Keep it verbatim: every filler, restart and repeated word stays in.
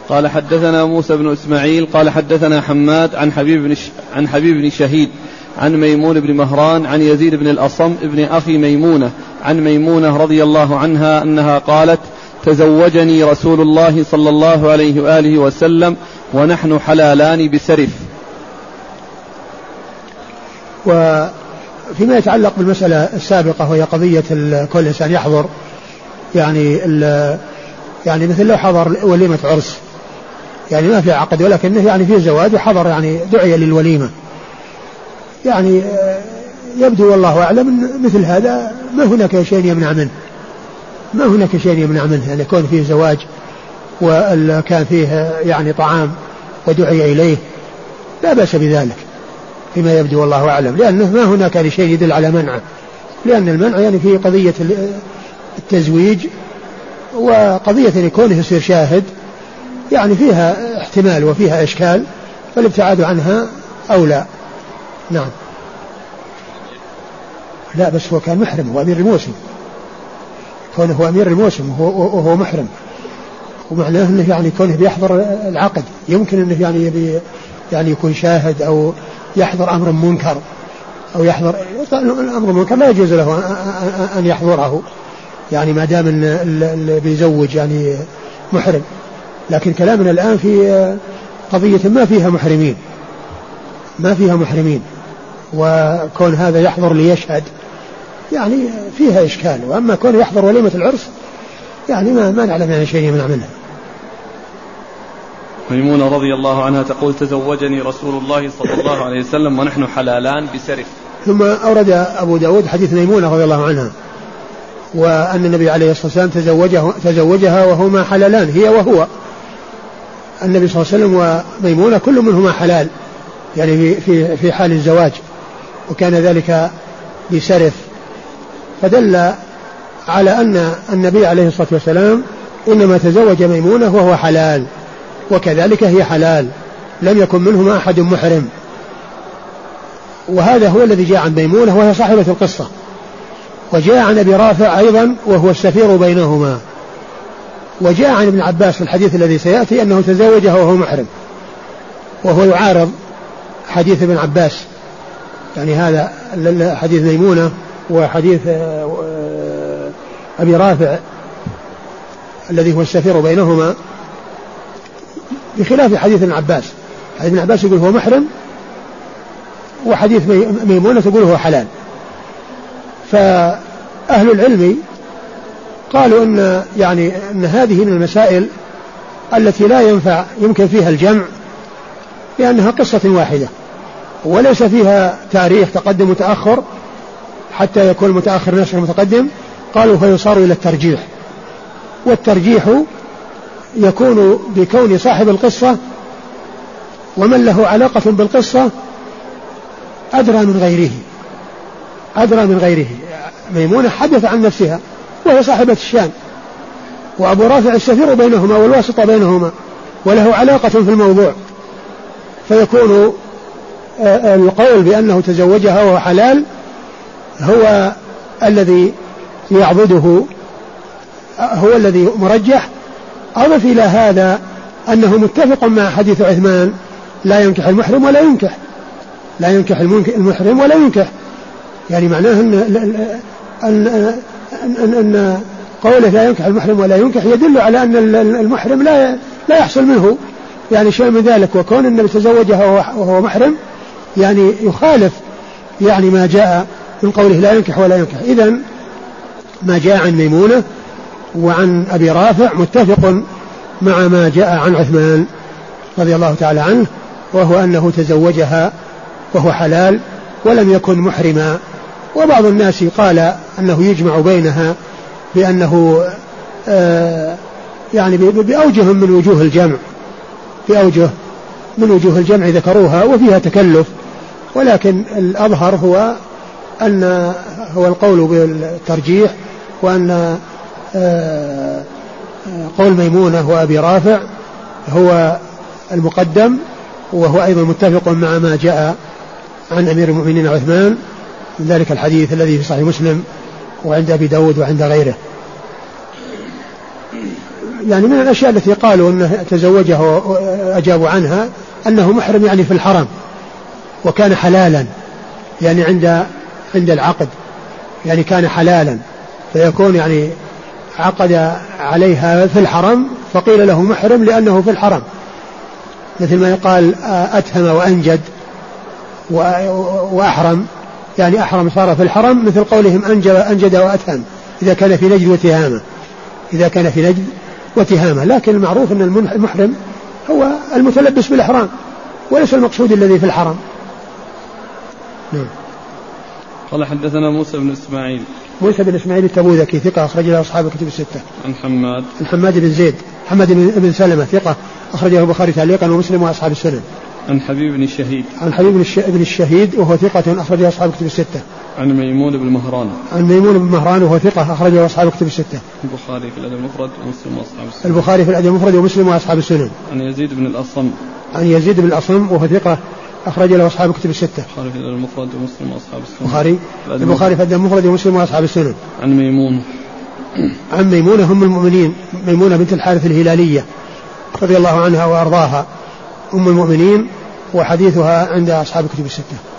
قال حدثنا موسى بن إسماعيل قال حدثنا حماد عن حبيب بن, ش... عن حبيب بن شهيد عن ميمون بن مهران عن يزيد بن الأصم ابن أخي ميمونة عن ميمونة رضي الله عنها أنها قالت تزوجني رسول الله صلى الله عليه وآله وسلم ونحن حلالان بسرف. وفيما يتعلق بالمسألة السابقة وهي قضية كل إنسان يحضر يعني يعني مثل لو حضر وليمة عرس يعني ما في عقد ولكنه يعني في زواج وحضر يعني دعي للوليمة يعني يبدو والله أعلم مثل هذا ما هناك شيء يمنع منه ما هناك شيء يمنع منه أن يكون فيه زواج وكان فيه يعني طعام ودعي إليه لا بأس بذلك فيما يبدو والله أعلم لأنه ما هناك شيء يدل على منعه لأن المنع يعني في قضية التزويج وقضية أن يكونه يصير شاهد يعني فيها احتمال وفيها إشكال فالابتعاد عنها أولى. نعم. لا بس هو كان محرم هو أمير الموسم كونه هو أمير الموسم وهو, وهو محرم ومعناه أنه يعني كونه بيحضر العقد يمكن أنه يعني يبي يعني يكون شاهد أو يحضر أمر منكر أو يحضر الأمر المنكر لا يجوز له أن يحضره يعني ما دام اللي بيزوج يعني محرم لكن كلامنا الآن في قضية ما فيها محرمين ما فيها محرمين وكون هذا يحضر ليشهد يعني فيها إشكال وأما كون يحضر وليمة العرس يعني ما, ما نعلم يعني شيء يمنع منه. ميمونة رضي الله عنها تقول تزوجني رسول الله صلى الله عليه وسلم ونحن حلالان بسرف. ثم أورد أبو داود حديث ميمونة رضي الله عنها وأن النبي عليه الصلاة والسلام تزوجه تزوجها وهما حلالان هي وهو النبي صلى الله عليه وسلم وميمونة كل منهما حلال يعني في في حال الزواج وكان ذلك بسرف فدل على أن النبي عليه الصلاة والسلام إنما تزوج ميمونة وهو حلال وكذلك هي حلال لم يكن منهما أحد محرم وهذا هو الذي جاء عن ميمونة وهي صاحبة القصة وجاء عن أبي رافع أيضا وهو السفير بينهما وجاء عن ابن عباس في الحديث الذي سيأتي أنه تزوجها وهو محرم وهو يعارض حديث ابن عباس يعني هذا حديث ميمونة وحديث أبي رافع الذي هو السفير بينهما بخلاف حديث ابن عباس حديث ابن عباس يقول هو محرم وحديث ميمونة تقول هو حلال فأهل العلم قالوا إن يعني أن هذه من المسائل التي لا ينفع يمكن فيها الجمع لأنها قصة واحدة وليس فيها تاريخ تقدم وتأخر حتى يكون المتأخر نفس المتقدم قالوا فيصار إلى الترجيح والترجيح يكون بكون صاحب القصة ومن له علاقة بالقصة أدرى من غيره أدرى من غيره ميمونة حدث عن نفسها وهي صاحبة الشان وأبو رافع السفير بينهما والواسطة بينهما وله علاقة في الموضوع فيكون القول بأنه تزوجها وهو حلال هو الذي يعضده هو الذي مرجح. أضف إلى هذا أنه متفق مع حديث عثمان لا ينكح المحرم ولا ينكح لا ينكح المحرم ولا ينكح يعني معناه أن, أن, أن, أن قوله لا ينكح المحرم ولا ينكح يدل على أن المحرم لا لا يحصل منه يعني شيء من ذلك وكون النبي تزوجها وهو محرم يعني يخالف يعني ما جاء من قوله لا ينكح ولا ينكح. إذن ما جاء عن ميمونة وعن أبي رافع متفق مع ما جاء عن عثمان رضي الله تعالى عنه وهو أنه تزوجها وهو حلال ولم يكن محرما. وبعض الناس قال أنه يجمع بينها بأنه آه يعني بأوجه من وجوه الجمع بأوجه من وجوه الجمع ذكروها وفيها تكلف ولكن الأظهر هو أن هو القول بالترجيح وأن آه قول ميمونة وأبي رافع هو المقدم وهو أيضا متفق مع ما جاء عن أمير المؤمنين عثمان من ذلك الحديث الذي في صحيح مسلم وعند أبي داود وعند غيره. يعني من الأشياء التي قالوا أنه تزوجها وأجابوا عنها أنه محرم يعني في الحرم وكان حلالا، يعني عند عند العقد يعني كان حلالا، فيكون يعني عقد عليها في الحرم فقيل له محرم لأنه في الحرم، مثل ما يقال أتهم وأنجد وأحرم، يعني أحرم صار في الحرم، مثل قولهم أنجد وأتهم إذا كان في نجد وتهامة، إذا كان في نجد وتهامة. لكن المعروف أن المحرم هو المتلبس بالإحرام وليس المقصود الذي في الحرم. نعم. قال حدثنا موسى بن إسماعيل. موسى بن إسماعيل التبوذكي ثقة أخرج له أصحاب الكتب الستة. عن حماد. عن حماد بن زيد حماد بن سلمة ثقة أخرجه البخاري تعليقا ومسلم وأصحاب السنن. عن حبيب بن الشهيد. عن حبيب بن الشهيد وهو ثقة أخرجه أصحاب الكتب الستة. عن ميمون بن مهران. عن ميمون بن مهران وهو ثقة أخرجه أصحاب الكتب الستة. البخاري في الأدب المفرد ومسلم وأصحاب السنن. البخاري في الأدب المفرد ومسلم وأصحاب السنن. عن يزيد بن الأصم. عن يزيد بن الأصم وهو ثقة أخرج له أصحاب الكتب الستة. البخاري في الأدب المفرد ومسلم وأصحاب السنن. البخاري البخاري في الأدب المفرد ومسلم وأصحاب السنن. عن ميمون. عن ميمونة هم المؤمنين، ميمونة بنت الحارث الهلالية رضي الله عنها وأرضاها، أم المؤمنين، وحديثها عند أصحاب الكتب الستة.